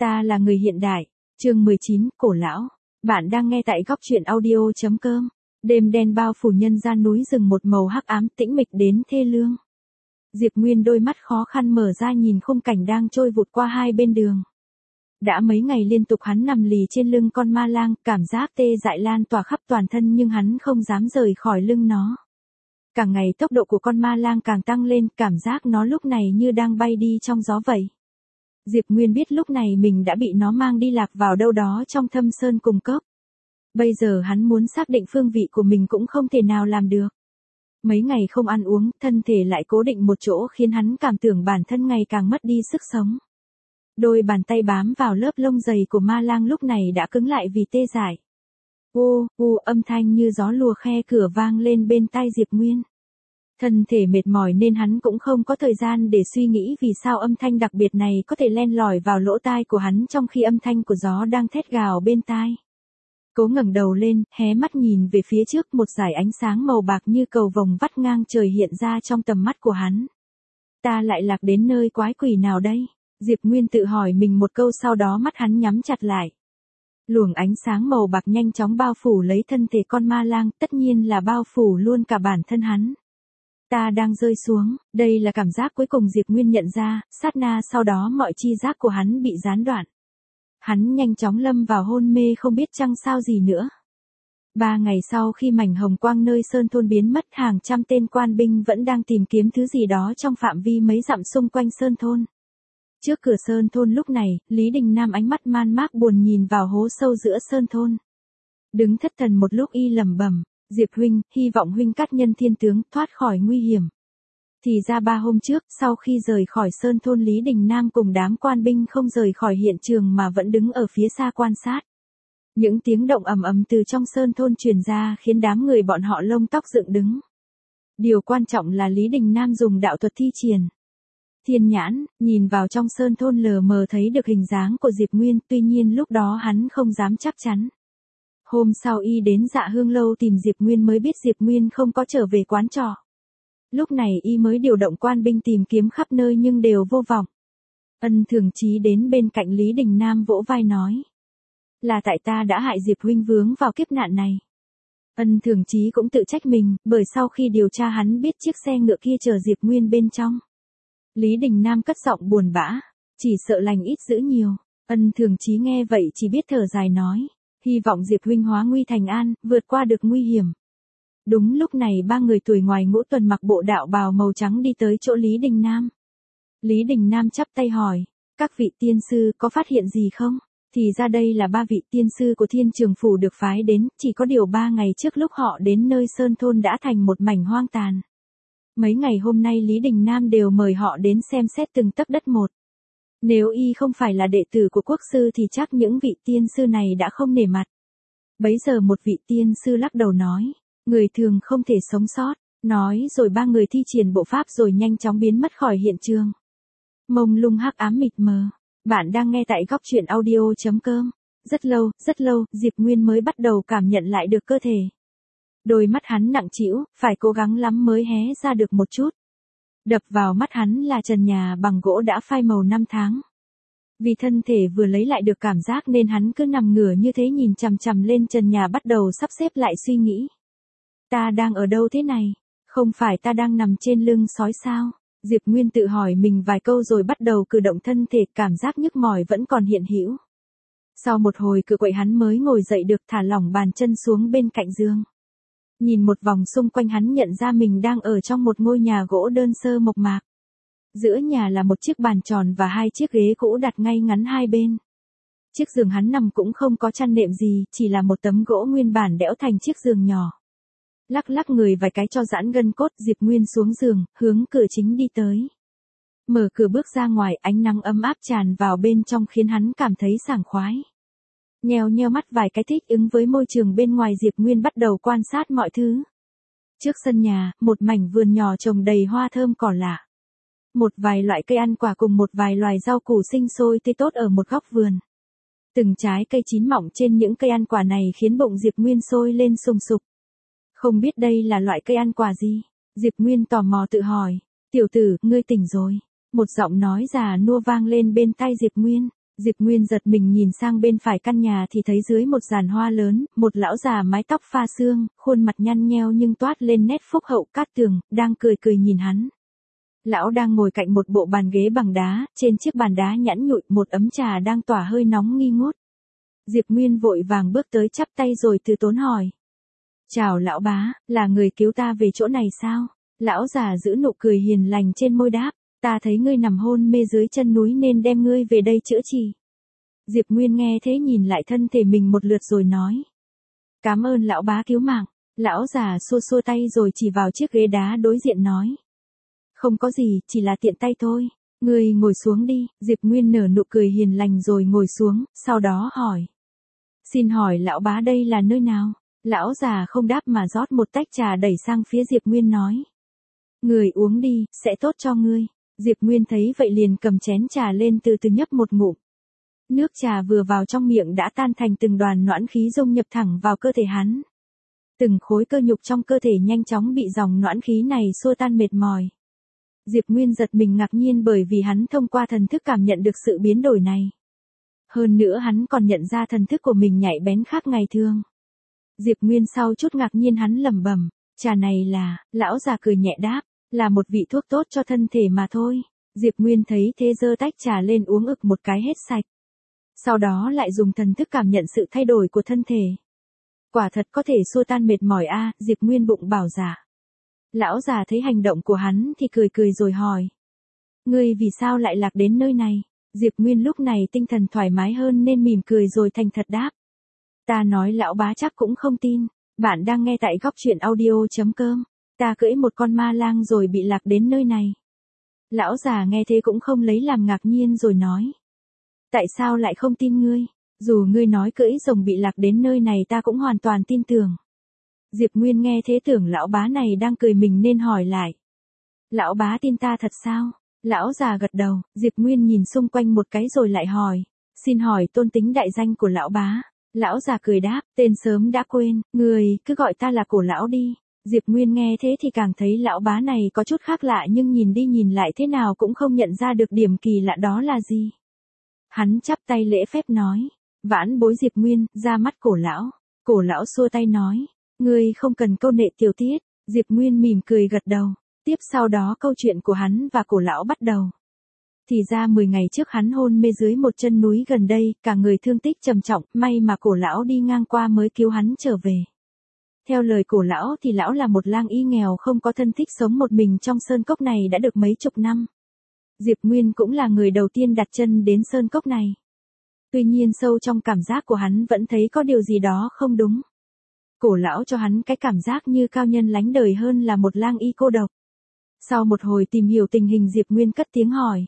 Ta là người hiện đại. Chương 19, cổ lão. Bạn đang nghe tại góc truyện audio.com. Đêm đen bao phủ nhân gian núi rừng một màu hắc ám tĩnh mịch đến thê lương. Diệp Nguyên đôi mắt khó khăn mở ra nhìn khung cảnh đang trôi vụt qua hai bên đường. Đã mấy ngày liên tục hắn nằm lì trên lưng con ma lang, cảm giác tê dại lan tỏa khắp toàn thân nhưng hắn không dám rời khỏi lưng nó. Càng ngày tốc độ của con ma lang càng tăng lên, cảm giác nó lúc này như đang bay đi trong gió vậy. Diệp Nguyên biết lúc này mình đã bị nó mang đi lạc vào đâu đó trong thâm sơn cùng cốc. Bây giờ hắn muốn xác định phương vị của mình cũng không thể nào làm được. Mấy ngày không ăn uống, thân thể lại cố định một chỗ khiến hắn cảm tưởng bản thân ngày càng mất đi sức sống. Đôi bàn tay bám vào lớp lông dày của ma lang lúc này đã cứng lại vì tê dại. Âm thanh như gió lùa khe cửa vang lên bên tai Diệp Nguyên. Thân thể mệt mỏi nên hắn cũng không có thời gian để suy nghĩ vì sao âm thanh đặc biệt này có thể len lỏi vào lỗ tai của hắn trong khi âm thanh của gió đang thét gào bên tai. Cố ngẩng đầu lên, hé mắt nhìn về phía trước, một dải ánh sáng màu bạc như cầu vồng vắt ngang trời hiện ra trong tầm mắt của hắn. Ta lại lạc đến nơi quái quỷ nào đây? Diệp Nguyên tự hỏi mình một câu, sau đó mắt hắn nhắm chặt lại. Luồng ánh sáng màu bạc nhanh chóng bao phủ lấy thân thể con ma lang, tất nhiên là bao phủ luôn cả bản thân hắn. Ta đang rơi xuống, đây là cảm giác cuối cùng Diệp Nguyên nhận ra, sát na sau đó mọi chi giác của hắn bị gián đoạn. Hắn nhanh chóng lâm vào hôn mê không biết chăng sao gì nữa. 3 ngày sau khi mảnh hồng quang nơi sơn thôn biến mất, hàng trăm tên quan binh vẫn đang tìm kiếm thứ gì đó trong phạm vi mấy dặm xung quanh sơn thôn. Trước cửa sơn thôn lúc này, Lý Đình Nam ánh mắt man mác buồn nhìn vào hố sâu giữa sơn thôn. Đứng thất thần một lúc y lẩm bẩm, Diệp huynh, hy vọng huynh cát nhân thiên tướng thoát khỏi nguy hiểm. Thì ra 3 hôm trước, sau khi rời khỏi sơn thôn, Lý Đình Nam cùng đám quan binh không rời khỏi hiện trường mà vẫn đứng ở phía xa quan sát. Những tiếng động ầm ầm từ trong sơn thôn truyền ra khiến đám người bọn họ lông tóc dựng đứng. Điều quan trọng là Lý Đình Nam dùng đạo thuật thi triển thiên nhãn, nhìn vào trong sơn thôn lờ mờ thấy được hình dáng của Diệp Nguyên, tuy nhiên lúc đó hắn không dám chắc chắn. Hôm sau y đến Dạ Hương lâu tìm Diệp Nguyên mới biết Diệp Nguyên không có trở về quán trọ. Lúc này y mới điều động quan binh tìm kiếm khắp nơi nhưng đều vô vọng. Ân Thường Chí đến bên cạnh Lý Đình Nam vỗ vai nói. Là tại ta đã hại Diệp huynh vướng vào kiếp nạn này. Ân Thường Chí cũng tự trách mình, bởi sau khi điều tra hắn biết chiếc xe ngựa kia chở Diệp Nguyên bên trong. Lý Đình Nam cất giọng buồn bã, chỉ sợ lành ít dữ nhiều. Ân Thường Chí nghe vậy chỉ biết thở dài nói, hy vọng Diệp huynh hóa nguy thành an, vượt qua được nguy hiểm. Đúng lúc này 3 người tuổi ngoài ngũ tuần mặc bộ đạo bào màu trắng đi tới chỗ Lý Đình Nam. Lý Đình Nam chắp tay hỏi, các vị tiên sư có phát hiện gì không? Thì ra đây là 3 vị tiên sư của Thiên Trường Phủ được phái đến, chỉ có điều 3 ngày trước lúc họ đến nơi sơn thôn đã thành một mảnh hoang tàn. Mấy ngày hôm nay Lý Đình Nam đều mời họ đến xem xét từng tấc đất một. Nếu y không phải là đệ tử của quốc sư thì chắc những vị tiên sư này đã không nể mặt. Bấy giờ một vị tiên sư lắc đầu nói, người thường không thể sống sót, nói rồi 3 người thi triển bộ pháp rồi nhanh chóng biến mất khỏi hiện trường. Mông lung hắc ám mịt mờ. Bạn đang nghe tại góc truyện audio.com. Rất lâu, Diệp Nguyên mới bắt đầu cảm nhận lại được cơ thể. Đôi mắt hắn nặng trĩu, phải cố gắng lắm mới hé ra được một chút. Đập vào mắt hắn là trần nhà bằng gỗ đã phai màu 5 tháng. Vì thân thể vừa lấy lại được cảm giác nên hắn cứ nằm ngửa như thế nhìn chằm chằm lên trần nhà bắt đầu sắp xếp lại suy nghĩ. Ta đang ở đâu thế này? Không phải ta đang nằm trên lưng sói sao? Diệp Nguyên tự hỏi mình vài câu rồi bắt đầu cử động thân thể, cảm giác nhức mỏi vẫn còn hiện hữu. Sau một hồi cự quậy hắn mới ngồi dậy được, thả lỏng bàn chân xuống bên cạnh giường. Nhìn một vòng xung quanh hắn nhận ra mình đang ở trong một ngôi nhà gỗ đơn sơ mộc mạc. Giữa nhà là một chiếc bàn tròn và 2 chiếc ghế cũ đặt ngay ngắn hai bên. Chiếc giường hắn nằm cũng không có chăn nệm gì, chỉ là một tấm gỗ nguyên bản đẽo thành chiếc giường nhỏ. Lắc người vài cái cho giãn gân cốt, Diệp Nguyên xuống giường, hướng cửa chính đi tới. Mở cửa bước ra ngoài, ánh nắng ấm áp tràn vào bên trong khiến hắn cảm thấy sảng khoái. Nheo mắt vài cái thích ứng với môi trường bên ngoài, Diệp Nguyên bắt đầu quan sát mọi thứ. Trước sân nhà, một mảnh vườn nhỏ trồng đầy hoa thơm cỏ lạ. Một vài loại cây ăn quả cùng một vài loài rau củ sinh sôi tươi tốt ở một góc vườn. Từng trái cây chín mọng trên những cây ăn quả này khiến bụng Diệp Nguyên sôi lên sùng sục. Không biết đây là loại cây ăn quả gì? Diệp Nguyên tò mò tự hỏi. Tiểu tử, ngươi tỉnh rồi. Một giọng nói già nua vang lên bên tai Diệp Nguyên. Diệp Nguyên giật mình nhìn sang bên phải căn nhà thì thấy dưới một giàn hoa lớn, một lão già mái tóc pha sương, khuôn mặt nhăn nheo nhưng toát lên nét phúc hậu cát tường, đang cười cười nhìn hắn. Lão đang ngồi cạnh một bộ bàn ghế bằng đá, trên chiếc bàn đá nhẵn nhụi một ấm trà đang tỏa hơi nóng nghi ngút. Diệp Nguyên vội vàng bước tới chắp tay rồi từ tốn hỏi. Chào lão bá, là người cứu ta về chỗ này sao? Lão già giữ nụ cười hiền lành trên môi đáp, ta thấy ngươi nằm hôn mê dưới chân núi nên đem ngươi về đây chữa trị. Diệp Nguyên nghe thế nhìn lại thân thể mình một lượt rồi nói. Cảm ơn lão bá cứu mạng. Lão già xua xua tay rồi chỉ vào chiếc ghế đá đối diện nói. Không có gì, chỉ là tiện tay thôi. Ngươi ngồi xuống đi. Diệp Nguyên nở nụ cười hiền lành rồi ngồi xuống, sau đó hỏi. Xin hỏi lão bá đây là nơi nào? Lão già không đáp mà rót một tách trà đẩy sang phía Diệp Nguyên nói. Người uống đi, sẽ tốt cho ngươi. Diệp Nguyên thấy vậy liền cầm chén trà lên từ từ nhấp một ngụm. Nước trà vừa vào trong miệng đã tan thành từng đoàn noãn khí dung nhập thẳng vào cơ thể hắn. Từng khối cơ nhục trong cơ thể nhanh chóng bị dòng noãn khí này xua tan mệt mỏi. Diệp Nguyên giật mình ngạc nhiên bởi vì hắn thông qua thần thức cảm nhận được sự biến đổi này. Hơn nữa hắn còn nhận ra thần thức của mình nhạy bén khác ngày thường. Diệp Nguyên sau chút ngạc nhiên hắn lẩm bẩm, trà này là, lão già cười nhẹ đáp, là một vị thuốc tốt cho thân thể mà thôi. Diệp Nguyên thấy thế giơ tách trà lên uống ực một cái hết sạch. Sau đó lại dùng thần thức cảm nhận sự thay đổi của thân thể. Quả thật có thể xua tan mệt mỏi a, Diệp Nguyên bụng bảo dạ. Lão già thấy hành động của hắn thì cười cười rồi hỏi. Ngươi vì sao lại lạc đến nơi này? Diệp Nguyên lúc này tinh thần thoải mái hơn nên mỉm cười rồi thành thật đáp. Ta nói lão bá chắc cũng không tin. Bạn đang nghe tại góc truyện audio.com. Ta cưỡi một con ma lang rồi bị lạc đến nơi này. Lão già nghe thế cũng không lấy làm ngạc nhiên rồi nói. Tại sao lại không tin ngươi? Dù ngươi nói cưỡi rồng bị lạc đến nơi này ta cũng hoàn toàn tin tưởng. Diệp Nguyên nghe thế tưởng lão bá này đang cười mình nên hỏi lại. Lão bá tin ta thật sao? Lão già gật đầu, Diệp Nguyên nhìn xung quanh một cái rồi lại hỏi. Xin hỏi tôn tính đại danh của lão bá. Lão già cười đáp, tên sớm đã quên, người cứ gọi ta là Cổ lão đi. Diệp Nguyên nghe thế thì càng thấy lão bá này có chút khác lạ nhưng nhìn đi nhìn lại thế nào cũng không nhận ra được điểm kỳ lạ đó là gì. Hắn chắp tay lễ phép nói, vãn bối Diệp Nguyên, ra mắt Cổ lão. Cổ lão xua tay nói, ngươi không cần câu nệ tiểu tiết. Diệp Nguyên mỉm cười gật đầu. Tiếp sau đó câu chuyện của hắn và Cổ lão bắt đầu. Thì ra 10 ngày trước hắn hôn mê dưới một chân núi gần đây, cả người thương tích trầm trọng, may mà Cổ lão đi ngang qua mới cứu hắn trở về. Theo lời Cổ lão thì lão là một lang y nghèo không có thân thích sống một mình trong sơn cốc này đã được mấy chục năm. Diệp Nguyên cũng là người đầu tiên đặt chân đến sơn cốc này. Tuy nhiên sâu trong cảm giác của hắn vẫn thấy có điều gì đó không đúng. Cổ lão cho hắn cái cảm giác như cao nhân lánh đời hơn là một lang y cô độc. Sau một hồi tìm hiểu tình hình Diệp Nguyên cất tiếng hỏi.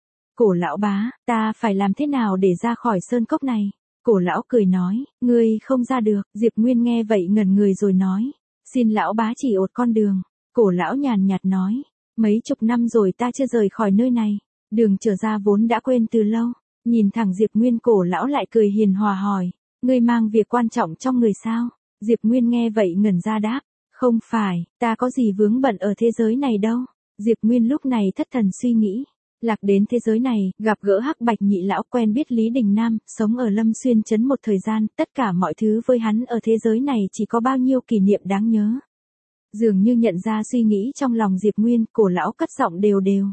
Cổ lão bá, ta phải làm thế nào để ra khỏi sơn cốc này? Cổ lão cười nói, ngươi không ra được. Diệp Nguyên nghe vậy ngẩn người rồi nói, xin lão bá chỉ ột con đường. Cổ lão nhàn nhạt nói, mấy chục năm rồi ta chưa rời khỏi nơi này, đường trở ra vốn đã quên từ lâu. Nhìn thẳng Diệp Nguyên Cổ lão lại cười hiền hòa hỏi, ngươi mang việc quan trọng trong người sao? Diệp Nguyên nghe vậy ngẩn ra đáp, không phải, ta có gì vướng bận ở thế giới này đâu. Diệp Nguyên lúc này thất thần suy nghĩ. Lạc đến thế giới này, gặp gỡ Hắc Bạch Nhị lão, quen biết Lý Đình Nam, sống ở Lâm Xuyên trấn một thời gian, tất cả mọi thứ với hắn ở thế giới này chỉ có bao nhiêu kỷ niệm đáng nhớ. Dường như nhận ra suy nghĩ trong lòng Diệp Nguyên, Cổ lão cất giọng đều đều.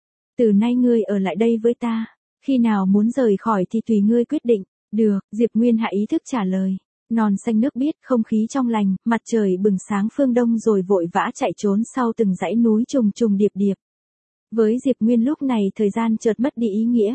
Từ nay ngươi ở lại đây với ta, khi nào muốn rời khỏi thì tùy ngươi quyết định. Được, Diệp Nguyên hạ ý thức trả lời. Non xanh nước biếc, không khí trong lành, mặt trời bừng sáng phương đông rồi vội vã chạy trốn sau từng dãy núi trùng trùng điệp điệp. Với Diệp Nguyên lúc này thời gian chợt mất đi ý nghĩa.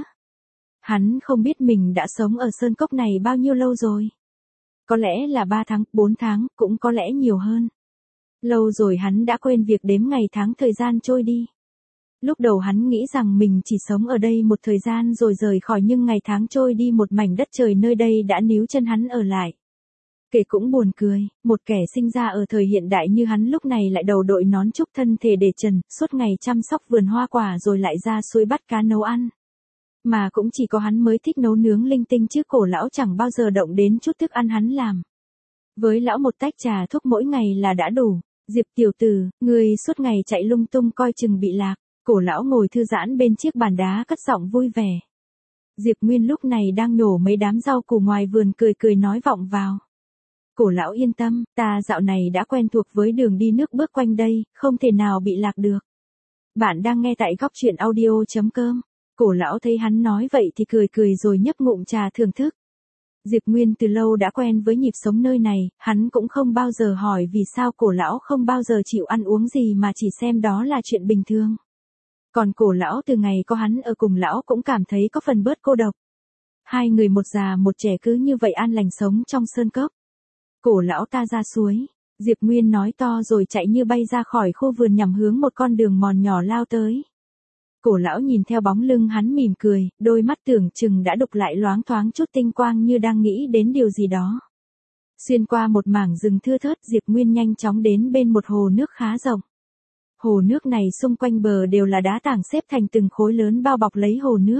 Hắn không biết mình đã sống ở sơn cốc này bao nhiêu lâu rồi. Có lẽ là 3 tháng, 4 tháng, cũng có lẽ nhiều hơn. Lâu rồi hắn đã quên việc đếm ngày tháng thời gian trôi đi. Lúc đầu hắn nghĩ rằng mình chỉ sống ở đây một thời gian rồi rời khỏi nhưng ngày tháng trôi đi một mảnh đất trời nơi đây đã níu chân hắn ở lại. Kể cũng buồn cười, một kẻ sinh ra ở thời hiện đại như hắn lúc này lại đầu đội nón trúc thân thể để trần, suốt ngày chăm sóc vườn hoa quả rồi lại ra suối bắt cá nấu ăn. Mà cũng chỉ có hắn mới thích nấu nướng linh tinh chứ Cổ lão chẳng bao giờ động đến chút thức ăn hắn làm. Với lão một tách trà thuốc mỗi ngày là đã đủ. Diệp tiểu tử, người suốt ngày chạy lung tung coi chừng bị lạc. Cổ lão ngồi thư giãn bên chiếc bàn đá cất giọng vui vẻ. Diệp Nguyên lúc này đang nhổ mấy đám rau củ ngoài vườn cười cười nói vọng vào. Cổ lão yên tâm, ta dạo này đã quen thuộc với đường đi nước bước quanh đây, không thể nào bị lạc được. Bạn đang nghe tại góc truyện audio.com. Cổ lão thấy hắn nói vậy thì cười cười rồi nhấp ngụm trà thưởng thức. Diệp Nguyên từ lâu đã quen với nhịp sống nơi này, hắn cũng không bao giờ hỏi vì sao cổ lão không bao giờ chịu ăn uống gì mà chỉ xem đó là chuyện bình thường. Còn cổ lão từ ngày có hắn ở cùng lão cũng cảm thấy có phần bớt cô độc. Hai người một già một trẻ cứ như vậy an lành sống trong sơn cốc. Cổ lão ta ra suối. Diệp Nguyên nói to rồi chạy như bay ra khỏi khu vườn nhằm hướng một con đường mòn nhỏ lao tới. Cổ lão nhìn theo bóng lưng hắn mỉm cười, đôi mắt tưởng chừng đã đục lại loáng thoáng chút tinh quang như đang nghĩ đến điều gì đó. Xuyên qua một mảng rừng thưa thớt, Diệp Nguyên nhanh chóng đến bên một hồ nước khá rộng. Hồ nước này xung quanh bờ đều là đá tảng xếp thành từng khối lớn bao bọc lấy hồ nước.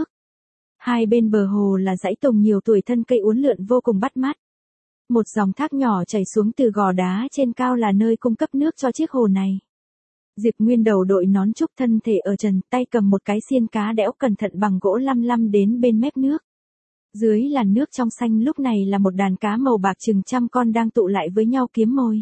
Hai bên bờ hồ là dãy tùng nhiều tuổi thân cây uốn lượn vô cùng bắt mắt. Một dòng thác nhỏ chảy xuống từ gò đá trên cao là nơi cung cấp nước cho chiếc hồ này. Diệp Nguyên đầu đội nón trúc thân thể ở trần, tay cầm một cái xiên cá đẽo cẩn thận bằng gỗ lăm lăm đến bên mép nước. Dưới làn nước trong xanh lúc này là một đàn cá màu bạc chừng trăm con đang tụ lại với nhau kiếm mồi.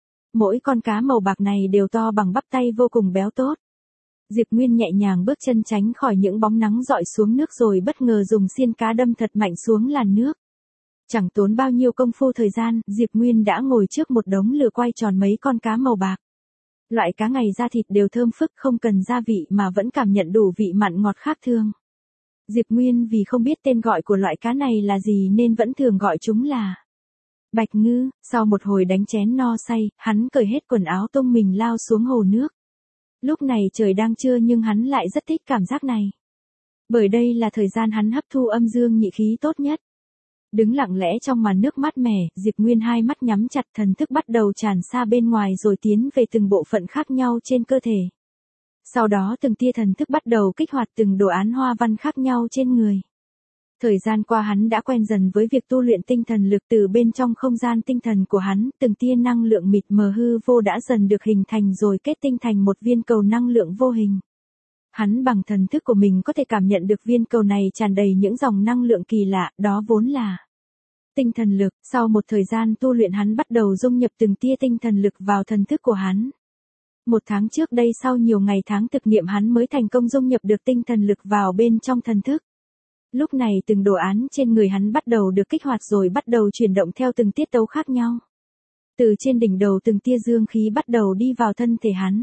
Mỗi con cá màu bạc này đều to bằng bắp tay vô cùng béo tốt. Diệp Nguyên nhẹ nhàng bước chân tránh khỏi những bóng nắng rọi xuống nước rồi bất ngờ dùng xiên cá đâm thật mạnh xuống làn nước. Chẳng tốn bao nhiêu công phu thời gian, Diệp Nguyên đã ngồi trước một đống lửa quay tròn mấy con cá màu bạc. Loại cá này da thịt đều thơm phức không cần gia vị mà vẫn cảm nhận đủ vị mặn ngọt khác thường. Diệp Nguyên vì không biết tên gọi của loại cá này là gì nên vẫn thường gọi chúng là bạch ngư. Sau một hồi đánh chén no say, hắn cởi hết quần áo tung mình lao xuống hồ nước. Lúc này trời đang trưa nhưng hắn lại rất thích cảm giác này. Bởi đây là thời gian hắn hấp thu âm dương nhị khí tốt nhất. Đứng lặng lẽ trong màn nước mát mẻ, Diệp Nguyên hai mắt nhắm chặt, thần thức bắt đầu tràn xa bên ngoài rồi tiến về từng bộ phận khác nhau trên cơ thể. Sau đó từng tia thần thức bắt đầu kích hoạt từng đồ án hoa văn khác nhau trên người. Thời gian qua hắn đã quen dần với việc tu luyện tinh thần lực từ bên trong không gian tinh thần của hắn, từng tia năng lượng mịt mờ hư vô đã dần được hình thành rồi kết tinh thành một viên cầu năng lượng vô hình. Hắn bằng thần thức của mình có thể cảm nhận được viên cầu này tràn đầy những dòng năng lượng kỳ lạ, đó vốn là tinh thần lực. Sau một thời gian tu luyện hắn bắt đầu dung nhập từng tia tinh thần lực vào thần thức của hắn. Một tháng trước đây sau nhiều ngày tháng thực nghiệm hắn mới thành công dung nhập được tinh thần lực vào bên trong thần thức. Lúc này từng đồ án trên người hắn bắt đầu được kích hoạt rồi bắt đầu chuyển động theo từng tiết tấu khác nhau. Từ trên đỉnh đầu từng tia dương khí bắt đầu đi vào thân thể hắn.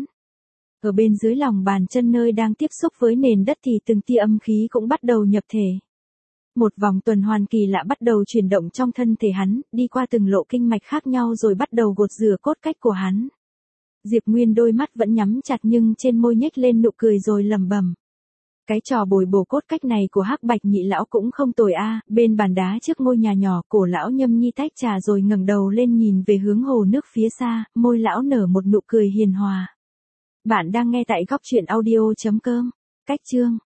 Ở bên dưới lòng bàn chân nơi đang tiếp xúc với nền đất thì từng tia âm khí cũng bắt đầu nhập thể. Một vòng tuần hoàn kỳ lạ bắt đầu chuyển động trong thân thể hắn, đi qua từng lộ kinh mạch khác nhau rồi bắt đầu gột rửa cốt cách của hắn. Diệp Nguyên đôi mắt vẫn nhắm chặt nhưng trên môi nhếch lên nụ cười rồi lẩm bẩm. Cái trò bồi bổ cốt cách này của Hắc Bạch Nhị lão cũng không tồi a. Bên bàn đá trước ngôi nhà nhỏ, cổ lão nhâm nhi tách trà rồi ngẩng đầu lên nhìn về hướng hồ nước phía xa, môi lão nở một nụ cười hiền hòa. Bạn đang nghe tại góc truyện audio.com. Cách chương